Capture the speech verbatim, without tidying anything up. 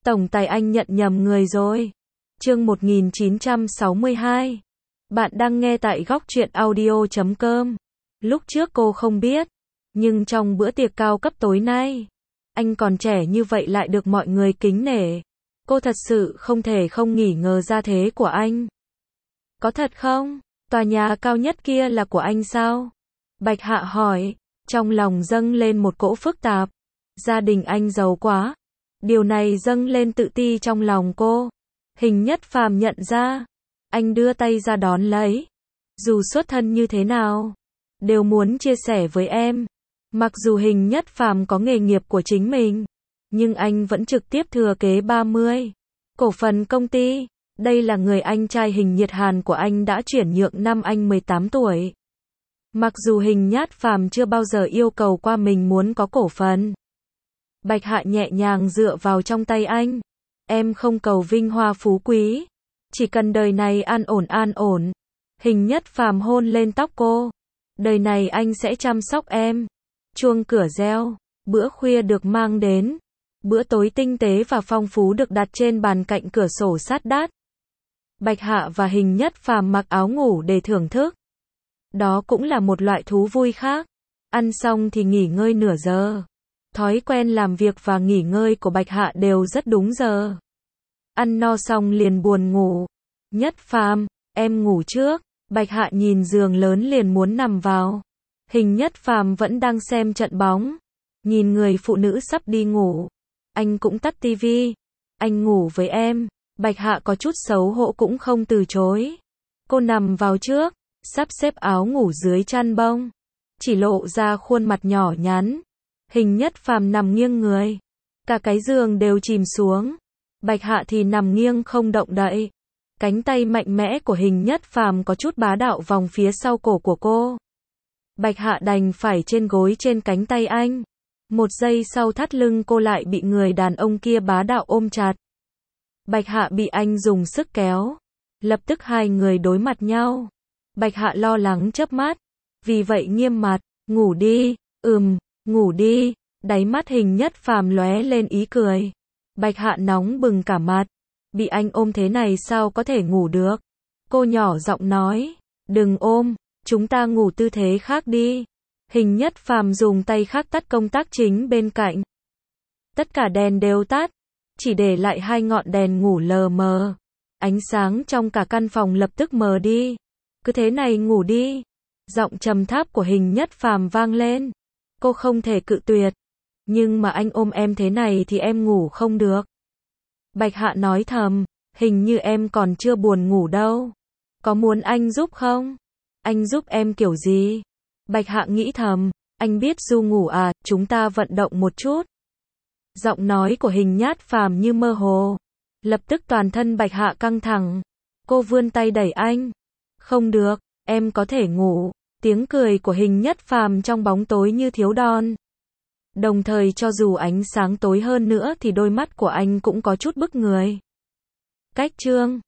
Tổng tài anh nhận nhầm người rồi. Chương một nghìn chín trăm sáu mươi hai. Bạn đang nghe tại góc truyện audio chấm com. Lúc trước cô không biết, nhưng trong bữa tiệc cao cấp tối nay, anh còn trẻ như vậy lại được mọi người kính nể. Cô thật sự không thể không nghỉ ngờ ra thế của anh. Có thật không? Tòa nhà cao nhất kia là của anh sao? Bạch Hạ hỏi, trong lòng dâng lên một cỗ phức tạp. Gia đình anh giàu quá. Điều này dâng lên tự ti trong lòng cô. Hình Nhất Phàm nhận ra. Anh đưa tay ra đón lấy. Dù xuất thân như thế nào, đều muốn chia sẻ với em. Mặc dù Hình Nhất Phàm có nghề nghiệp của chính mình, nhưng anh vẫn trực tiếp thừa kế ba mươi cổ phần công ty. Đây là người anh trai Hình Nhiệt Hàn của anh đã chuyển nhượng năm anh mười tám tuổi. Mặc dù Hình Nhất Phàm chưa bao giờ yêu cầu qua mình muốn có cổ phần. Bạch Hạ nhẹ nhàng dựa vào trong tay anh. Em không cầu vinh hoa phú quý, chỉ cần đời này an ổn an ổn. Hình Nhất Phàm hôn lên tóc cô. Đời này anh sẽ chăm sóc em. Chuông cửa reo, bữa khuya được mang đến. Bữa tối tinh tế và phong phú được đặt trên bàn cạnh cửa sổ sát đất. Bạch Hạ và Hình Nhất Phàm mặc áo ngủ để thưởng thức. Đó cũng là một loại thú vui khác. Ăn xong thì nghỉ ngơi nửa giờ. Thói quen làm việc và nghỉ ngơi của Bạch Hạ đều rất đúng giờ. Ăn no xong liền buồn ngủ. Nhất Phàm, em ngủ trước. Bạch Hạ nhìn giường lớn liền muốn nằm vào. Hình Nhất Phàm vẫn đang xem trận bóng. Nhìn người phụ nữ sắp đi ngủ. Anh cũng tắt tivi. Anh ngủ với em. Bạch Hạ có chút xấu hổ cũng không từ chối. Cô nằm vào trước, sắp xếp áo ngủ dưới chăn bông. Chỉ lộ ra khuôn mặt nhỏ nhắn. Hình Nhất Phàm nằm nghiêng người. Cả cái giường đều chìm xuống. Bạch Hạ thì nằm nghiêng không động đậy. Cánh tay mạnh mẽ của Hình Nhất Phàm có chút bá đạo vòng phía sau cổ của cô. Bạch Hạ đành phải trên gối trên cánh tay anh. Một giây sau thắt lưng cô lại bị người đàn ông kia bá đạo ôm chặt. Bạch Hạ bị anh dùng sức kéo. Lập tức hai người đối mặt nhau. Bạch Hạ lo lắng chớp mắt. Vì vậy nghiêm mặt, ngủ đi, ừm, ngủ đi. Đáy mắt Hình Nhất Phàm lóe lên ý cười. Bạch Hạ nóng bừng cả mặt. Bị anh ôm thế này sao có thể ngủ được? Cô nhỏ giọng nói, đừng ôm, chúng ta ngủ tư thế khác đi. Hình Nhất Phàm dùng tay khác tắt công tắc chính bên cạnh. Tất cả đèn đều tắt, chỉ để lại hai ngọn đèn ngủ lờ mờ. Ánh sáng trong cả căn phòng lập tức mờ đi. Cứ thế này ngủ đi. Giọng trầm thấp của Hình Nhất Phàm vang lên. Cô không thể cự tuyệt. Nhưng mà anh ôm em thế này thì em ngủ không được. Bạch Hạ nói thầm, hình như em còn chưa buồn ngủ đâu. Có muốn anh giúp không? Anh giúp em kiểu gì? Bạch Hạ nghĩ thầm, anh biết du ngủ à, chúng ta vận động một chút. Giọng nói của Hình Nhất Phàm như mơ hồ. Lập tức toàn thân Bạch Hạ căng thẳng. Cô vươn tay đẩy anh. Không được, em có thể ngủ. Tiếng cười của Hình Nhất Phàm trong bóng tối như thiếu đòn. Đồng thời cho dù ánh sáng tối hơn nữa thì đôi mắt của anh cũng có chút bức người. Cách chương